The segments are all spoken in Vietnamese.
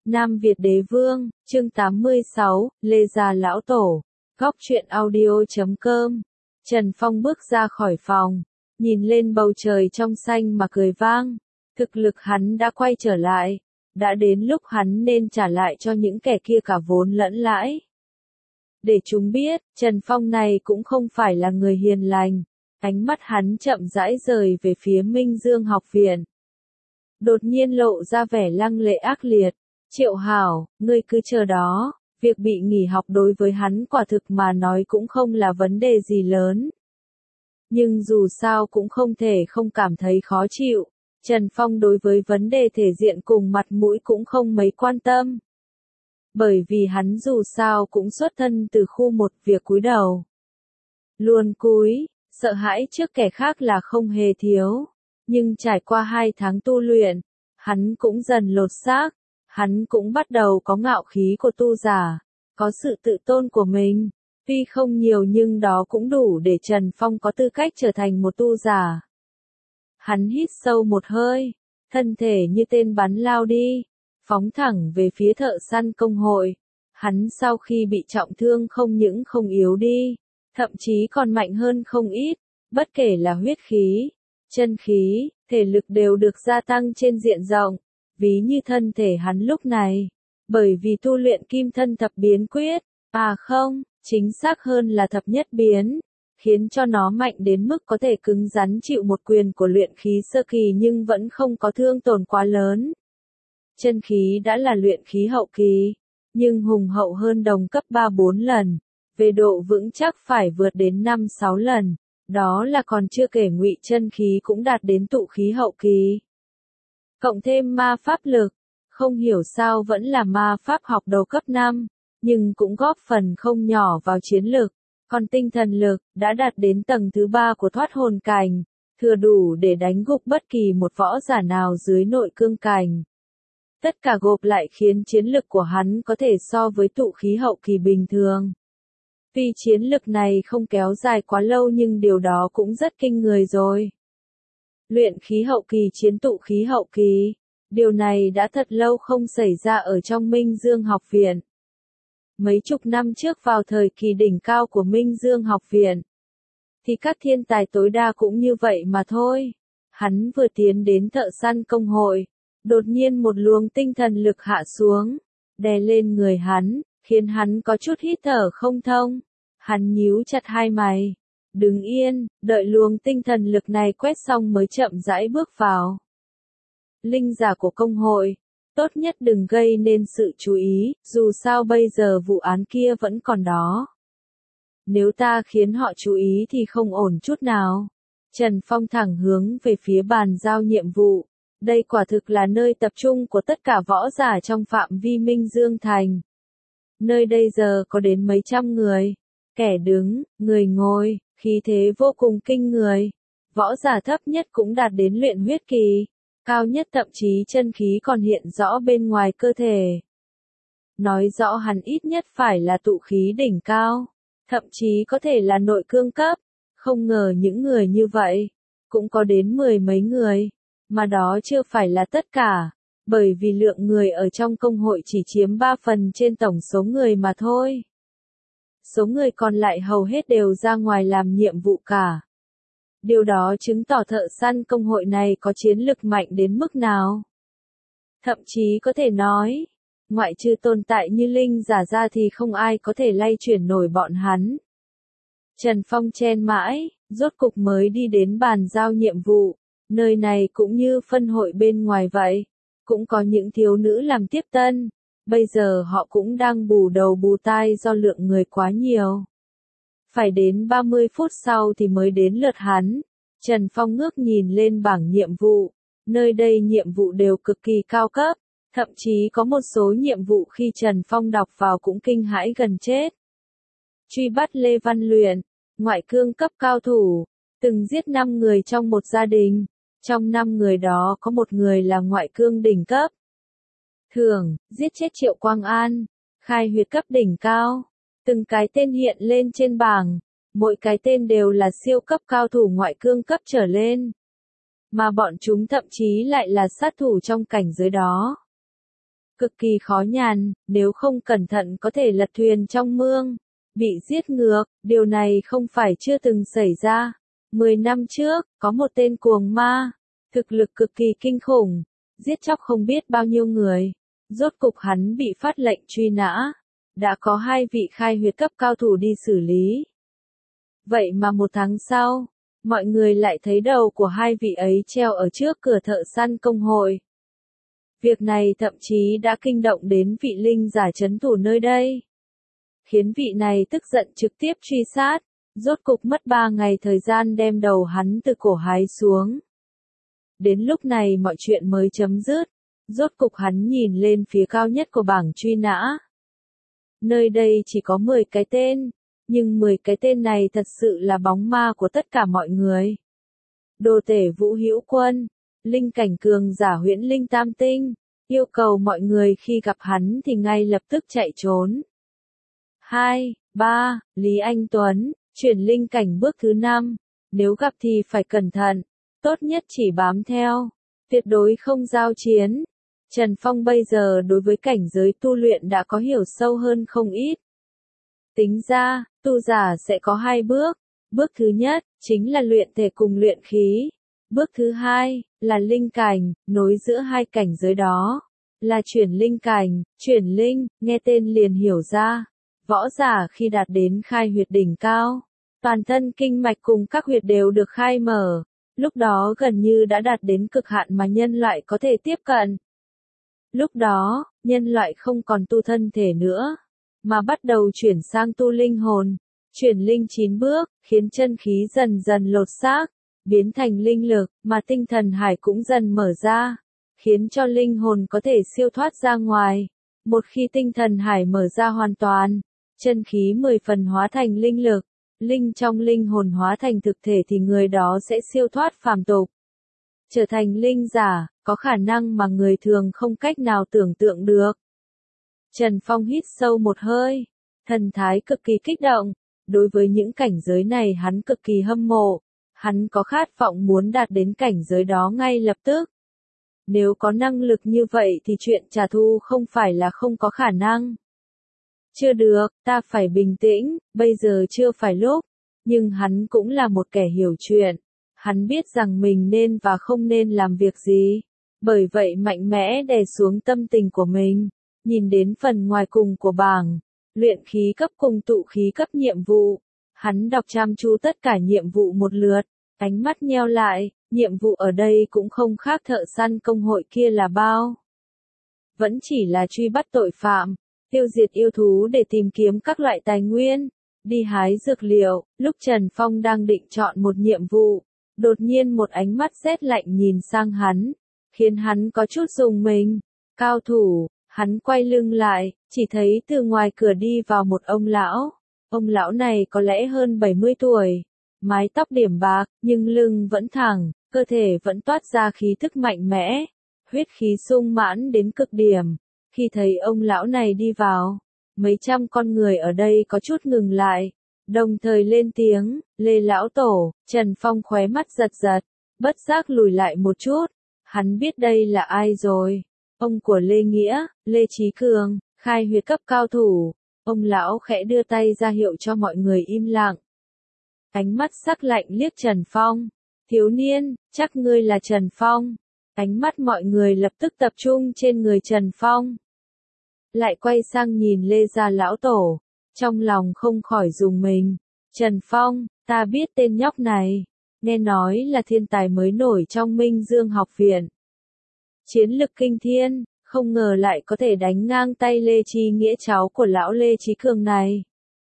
Nam Việt Đế Vương, chương 86, Lê Gia Lão Tổ, góc truyện audio.com. Trần Phong bước ra khỏi phòng, nhìn lên bầu trời trong xanh mà cười vang. Thực lực hắn đã quay trở lại, đã đến lúc hắn nên trả lại cho những kẻ kia cả vốn lẫn lãi. Để chúng biết, Trần Phong này cũng không phải là người hiền lành. Ánh mắt hắn chậm rãi rời về phía Minh Dương học viện. Đột nhiên lộ ra vẻ lăng lệ ác liệt. Triệu Hảo, ngươi cứ chờ đó, việc bị nghỉ học đối với hắn quả thực mà nói cũng không là vấn đề gì lớn. Nhưng dù sao cũng không thể không cảm thấy khó chịu. Trần Phong đối với vấn đề thể diện cùng mặt mũi cũng không mấy quan tâm. Bởi vì hắn dù sao cũng xuất thân từ khu một, việc cúi đầu. Luôn cúi, sợ hãi trước kẻ khác là không hề thiếu. Nhưng trải qua 2 tháng tu luyện, hắn cũng dần lột xác. Hắn cũng bắt đầu có ngạo khí của tu giả, có sự tự tôn của mình. Tuy không nhiều nhưng đó cũng đủ để Trần Phong có tư cách trở thành một tu giả. Hắn hít sâu một hơi, thân thể như tên bắn lao đi, phóng thẳng về phía thợ săn công hội. Hắn sau khi bị trọng thương không những không yếu đi, thậm chí còn mạnh hơn không ít, bất kể là huyết khí, chân khí, thể lực đều được gia tăng trên diện rộng. Ví như thân thể hắn lúc này, bởi vì tu luyện kim thân thập biến quyết, chính xác hơn là thập nhất biến, khiến cho nó mạnh đến mức có thể cứng rắn chịu một quyền của luyện khí sơ kỳ nhưng vẫn không có thương tổn quá lớn. Chân khí đã là luyện khí hậu kỳ, nhưng hùng hậu hơn đồng cấp 3-4 lần, về độ vững chắc phải vượt đến 5-6 lần, đó là còn chưa kể ngụy chân khí cũng đạt đến tụ khí hậu kỳ. Cộng thêm ma pháp lực, không hiểu sao vẫn là ma pháp học đầu cấp 5, nhưng cũng góp phần không nhỏ vào chiến lực. Còn tinh thần lực, đã đạt đến tầng thứ 3 của thoát hồn cảnh, thừa đủ để đánh gục bất kỳ một võ giả nào dưới nội cương cảnh. Tất cả gộp lại khiến chiến lực của hắn có thể so với tụ khí hậu kỳ bình thường. Tuy chiến lực này không kéo dài quá lâu nhưng điều đó cũng rất kinh người rồi. Luyện khí hậu kỳ chiến tụ khí hậu kỳ. Điều này đã thật lâu không xảy ra ở trong Minh Dương học viện. Mấy chục năm trước vào thời kỳ đỉnh cao của Minh Dương học viện, thì các thiên tài tối đa cũng như vậy mà thôi. Hắn vừa tiến đến thợ săn công hội, đột nhiên một luồng tinh thần lực hạ xuống, đè lên người hắn, khiến hắn có chút hít thở không thông. Hắn nhíu chặt hai mày. Đứng yên, đợi luồng tinh thần lực này quét xong mới chậm rãi bước vào. Linh giả của công hội, tốt nhất đừng gây nên sự chú ý, dù sao bây giờ vụ án kia vẫn còn đó. Nếu ta khiến họ chú ý thì không ổn chút nào. Trần Phong thẳng hướng về phía bàn giao nhiệm vụ. Đây quả thực là nơi tập trung của tất cả võ giả trong phạm vi Minh Dương Thành. Nơi đây giờ có đến mấy trăm người. Kẻ đứng, người ngồi, khí thế vô cùng kinh người. Võ giả thấp nhất cũng đạt đến luyện huyết kỳ. Cao nhất thậm chí chân khí còn hiện rõ bên ngoài cơ thể. Nói rõ hắn ít nhất phải là tụ khí đỉnh cao. Thậm chí có thể là nội cương cấp. Không ngờ những người như vậy, cũng có đến 10 mấy người. Mà đó chưa phải là tất cả. Bởi vì lượng người ở trong công hội chỉ chiếm 3 phần trên tổng số người mà thôi. Số người còn lại hầu hết đều ra ngoài làm nhiệm vụ cả. Điều đó chứng tỏ thợ săn công hội này có chiến lực mạnh đến mức nào. Thậm chí có thể nói, ngoại trừ tồn tại như linh giả ra thì không ai có thể lay chuyển nổi bọn hắn. Trần Phong chen mãi, rốt cục mới đi đến bàn giao nhiệm vụ. Nơi này cũng như phân hội bên ngoài vậy. Cũng có những thiếu nữ làm tiếp tân. Bây giờ họ cũng đang bù đầu bù tai do lượng người quá nhiều. Phải đến 30 phút sau thì mới đến lượt hắn. Trần Phong ngước nhìn lên bảng nhiệm vụ. Nơi đây nhiệm vụ đều cực kỳ cao cấp. Thậm chí có một số nhiệm vụ khi Trần Phong đọc vào cũng kinh hãi gần chết. Truy bắt Lê Văn Luyện, ngoại cương cấp cao thủ, từng giết 5 người trong một gia đình. Trong 5 người đó có một người là ngoại cương đỉnh cấp. Thưởng, giết chết Triệu Quang An, khai huyết cấp đỉnh cao. Từng cái tên hiện lên trên bảng, mỗi cái tên đều là siêu cấp cao thủ ngoại cương cấp trở lên. Mà bọn chúng thậm chí lại là sát thủ trong cảnh giới đó. cực kỳ khó nhằn, nếu không cẩn thận có thể lật thuyền trong mương, bị giết ngược, điều này không phải chưa từng xảy ra. 10 năm trước, có một tên cuồng ma, thực lực cực kỳ kinh khủng, giết chóc không biết bao nhiêu người. Rốt cục hắn bị phát lệnh truy nã. Đã có 2 vị khai huyết cấp cao thủ đi xử lý. Vậy mà 1 tháng sau, mọi người lại thấy đầu của 2 vị ấy treo ở trước cửa thợ săn công hội. Việc này thậm chí đã kinh động đến vị linh giả trấn thủ nơi đây, khiến vị này tức giận trực tiếp truy sát, rốt cục mất 3 ngày thời gian đem đầu hắn từ cổ hái xuống. Đến lúc này mọi chuyện mới chấm dứt, rốt cục hắn nhìn lên phía cao nhất của bảng truy nã. Nơi đây chỉ có 10 cái tên, nhưng 10 cái tên này thật sự là bóng ma của tất cả mọi người. Đồ tể Vũ Hữu Quân, linh cảnh cường giả Huyễn Linh Tam Tinh, yêu cầu mọi người khi gặp hắn thì ngay lập tức chạy trốn. 2, 3, Lý Anh Tuấn, chuyển linh cảnh bước thứ 5, nếu gặp thì phải cẩn thận, tốt nhất chỉ bám theo, tuyệt đối không giao chiến. Trần Phong bây giờ đối với cảnh giới tu luyện đã có hiểu sâu hơn không ít. Tính ra, tu giả sẽ có 2 bước. Bước thứ nhất, chính là luyện thể cùng luyện khí. Bước thứ hai, là linh cảnh, nối giữa 2 cảnh giới đó. Là chuyển linh cảnh, chuyển linh, nghe tên liền hiểu ra. Võ giả khi đạt đến khai huyệt đỉnh cao, toàn thân kinh mạch cùng các huyệt đều được khai mở. Lúc đó gần như đã đạt đến cực hạn mà nhân loại có thể tiếp cận. Lúc đó, nhân loại không còn tu thân thể nữa, mà bắt đầu chuyển sang tu linh hồn. Chuyển linh 9 bước, khiến chân khí dần dần lột xác, biến thành linh lực, mà tinh thần hải cũng dần mở ra, khiến cho linh hồn có thể siêu thoát ra ngoài. Một khi tinh thần hải mở ra hoàn toàn, chân khí 10 phần hóa thành linh lực, linh trong linh hồn hóa thành thực thể thì người đó sẽ siêu thoát phàm tục, trở thành linh giả, có khả năng mà người thường không cách nào tưởng tượng được. Trần Phong hít sâu một hơi, thần thái cực kỳ kích động, đối với những cảnh giới này hắn cực kỳ hâm mộ, hắn có khát vọng muốn đạt đến cảnh giới đó ngay lập tức. Nếu có năng lực như vậy thì chuyện trả thù không phải là không có khả năng. Chưa được, ta phải bình tĩnh, bây giờ chưa phải lúc, nhưng hắn cũng là một kẻ hiểu chuyện. Hắn biết rằng mình nên và không nên làm việc gì, bởi vậy mạnh mẽ đè xuống tâm tình của mình, nhìn đến phần ngoài cùng của bảng, luyện khí cấp cùng tụ khí cấp nhiệm vụ. Hắn đọc chăm chú tất cả nhiệm vụ một lượt, ánh mắt nheo lại, nhiệm vụ ở đây cũng không khác thợ săn công hội kia là bao. Vẫn chỉ là truy bắt tội phạm, tiêu diệt yêu thú để tìm kiếm các loại tài nguyên, đi hái dược liệu. Lúc Trần Phong đang định chọn một nhiệm vụ, đột nhiên một ánh mắt rét lạnh nhìn sang hắn, khiến hắn có chút rùng mình. Cao thủ, hắn quay lưng lại, chỉ thấy từ ngoài cửa đi vào một ông lão. Ông lão này có lẽ hơn 70 tuổi, mái tóc điểm bạc, nhưng lưng vẫn thẳng, cơ thể vẫn toát ra khí thức mạnh mẽ, huyết khí sung mãn đến cực điểm. Khi thấy ông lão này đi vào, mấy trăm con người ở đây có chút ngừng lại, đồng thời lên tiếng, Lê lão tổ. Trần Phong khóe mắt giật giật, bất giác lùi lại một chút, hắn biết đây là ai rồi, ông của Lê Nghĩa, Lê Chí Cường, khai huyết cấp cao thủ. Ông lão khẽ đưa tay ra hiệu cho mọi người im lặng. Ánh mắt sắc lạnh liếc Trần Phong, thiếu niên, chắc ngươi là Trần Phong. Ánh mắt mọi người lập tức tập trung trên người Trần Phong. Lại quay sang nhìn Lê gia lão tổ, trong lòng không khỏi rùng mình. Trần Phong, ta biết tên nhóc này, nghe nói là thiên tài mới nổi trong Minh Dương học viện. Chiến lực kinh thiên, không ngờ lại có thể đánh ngang tay Lê Chí Nghĩa cháu của lão Lê Chí Cường này.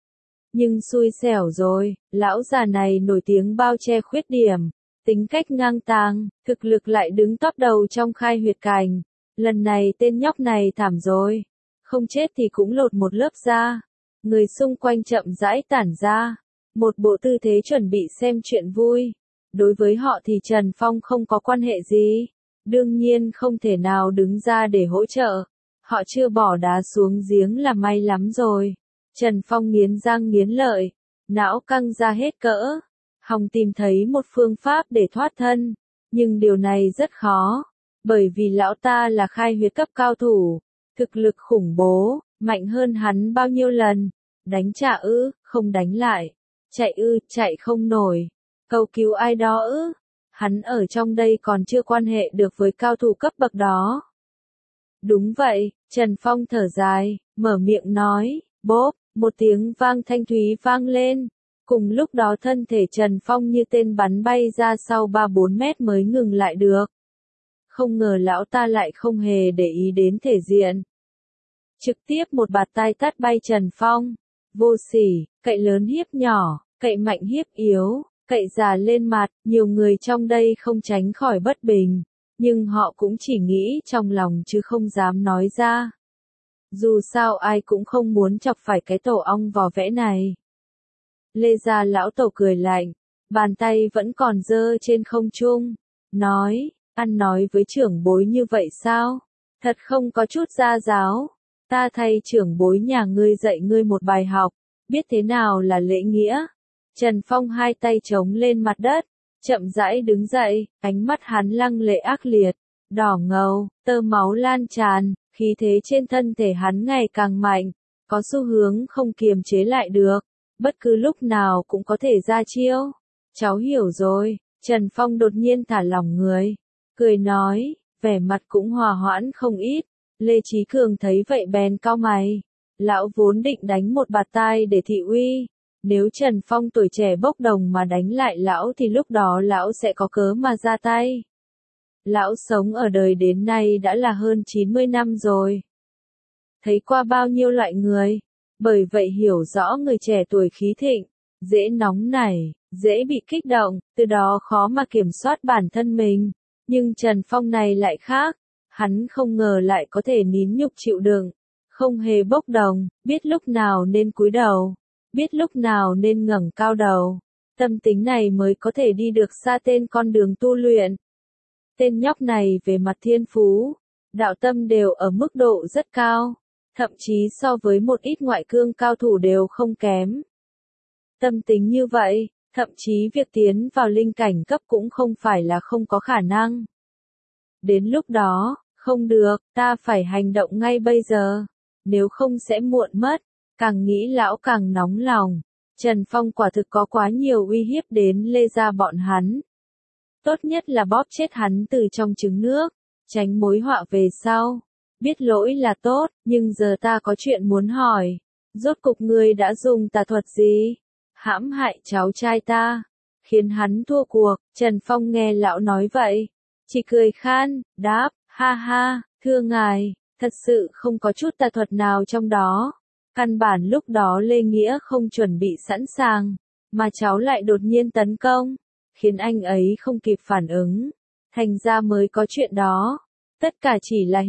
Nhưng xui xẻo rồi, lão già này nổi tiếng bao che khuyết điểm, tính cách ngang tàng, thực lực lại đứng top đầu trong khai huyệt cảnh. Lần này tên nhóc này thảm rồi, không chết thì cũng lột một lớp da. Người xung quanh chậm rãi tản ra, một bộ tư thế chuẩn bị xem chuyện vui. Đối với họ thì Trần Phong không có quan hệ gì, đương nhiên không thể nào đứng ra để hỗ trợ. Họ chưa bỏ đá xuống giếng là may lắm rồi. Trần Phong nghiến răng nghiến lợi, não căng ra hết cỡ, hòng tìm thấy một phương pháp để thoát thân, nhưng điều này rất khó, bởi vì lão ta là khai huyết cấp cao thủ, Thực lực khủng bố, mạnh hơn hắn bao nhiêu lần. Đánh trả ư, không đánh lại. Chạy ư, chạy không nổi. Cầu cứu ai đó ư. Hắn ở trong đây còn chưa quan hệ được với cao thủ cấp bậc đó. Đúng vậy, Trần Phong thở dài, mở miệng nói, bốp, một tiếng vang thanh thúy vang lên. Cùng lúc đó thân thể Trần Phong như tên bắn bay ra sau 3-4 mét mới ngừng lại được. Không ngờ lão ta lại không hề để ý đến thể diện. Trực tiếp một bạt tai tát bay Trần Phong. Vô sỉ, cậy lớn hiếp nhỏ, cậy mạnh hiếp yếu, cậy già lên mặt, nhiều người trong đây không tránh khỏi bất bình. Nhưng họ cũng chỉ nghĩ trong lòng chứ không dám nói ra. Dù sao ai cũng không muốn chọc phải cái tổ ong vò vẽ này. Lê Gia lão tổ cười lạnh, bàn tay vẫn còn giơ trên không trung, nói, ăn nói với trưởng bối như vậy sao? Thật không có chút gia giáo. Ta thay trưởng bối nhà ngươi dạy ngươi một bài học, biết thế nào là lễ nghĩa. Trần Phong hai tay chống lên mặt đất, chậm rãi đứng dậy, ánh mắt hắn lăng lệ ác liệt, đỏ ngầu, tơ máu lan tràn, khí thế trên thân thể hắn ngày càng mạnh, có xu hướng không kiềm chế lại được, bất cứ lúc nào cũng có thể ra chiêu. Cháu hiểu rồi, Trần Phong đột nhiên thả lỏng người, cười nói, vẻ mặt cũng hòa hoãn không ít. Lê Chí Cường thấy vậy bèn cau mày, lão vốn định đánh một bạt tai để thị uy. Nếu Trần Phong tuổi trẻ bốc đồng mà đánh lại lão thì lúc đó lão sẽ có cớ mà ra tay. Lão sống ở đời đến nay đã là hơn 90 năm rồi. Thấy qua bao nhiêu loại người, bởi vậy hiểu rõ người trẻ tuổi khí thịnh, dễ nóng nảy, dễ bị kích động, từ đó khó mà kiểm soát bản thân mình. Nhưng Trần Phong này lại khác, hắn không ngờ lại có thể nín nhục chịu đựng, không hề bốc đồng, biết lúc nào nên cúi đầu. Biết lúc nào nên ngẩng cao đầu, tâm tính này mới có thể đi được xa tên con đường tu luyện. Tên nhóc này về mặt thiên phú, đạo tâm đều ở mức độ rất cao, thậm chí so với một ít ngoại cương cao thủ đều không kém. Tâm tính như vậy, thậm chí việc tiến vào linh cảnh cấp cũng không phải là không có khả năng. Đến lúc đó, không được, ta phải hành động ngay bây giờ, nếu không sẽ muộn mất. Càng nghĩ lão càng nóng lòng, Trần Phong quả thực có quá nhiều uy hiếp đến Lê Gia bọn hắn. Tốt nhất là bóp chết hắn từ trong trứng nước, tránh mối họa về sau. Biết lỗi là tốt, nhưng giờ ta có chuyện muốn hỏi. Rốt cục ngươi đã dùng tà thuật gì? Hãm hại cháu trai ta, khiến hắn thua cuộc. Trần Phong nghe lão nói vậy, chỉ cười khan, đáp, ha ha, thưa ngài, thật sự không có chút tà thuật nào trong đó. Căn bản lúc đó Lê Nghĩa không chuẩn bị sẵn sàng, mà cháu lại đột nhiên tấn công, khiến anh ấy không kịp phản ứng, thành ra mới có chuyện đó. Tất cả chỉ là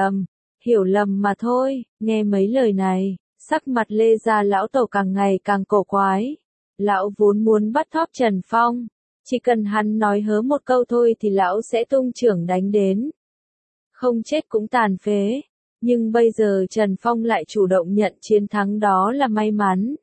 hiểu lầm mà thôi. Nghe mấy lời này, sắc mặt Lê Gia lão tổ càng ngày càng cổ quái. Lão vốn muốn bắt thóp Trần Phong, chỉ cần hắn nói hớ một câu thôi thì lão sẽ tung chưởng đánh đến. Không chết cũng tàn phế. Nhưng bây giờ Trần Phong lại chủ động nhận chiến thắng đó là may mắn.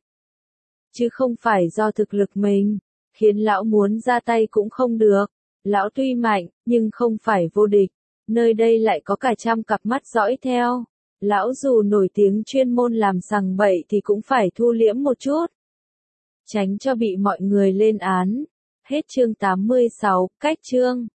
Chứ không phải do thực lực mình, khiến lão muốn ra tay cũng không được. Lão tuy mạnh, nhưng không phải vô địch. Nơi đây lại có cả trăm cặp mắt dõi theo. Lão dù nổi tiếng chuyên môn làm sằng bậy thì cũng phải thu liễm một chút. Tránh cho bị mọi người lên án. Hết chương 86, cách chương.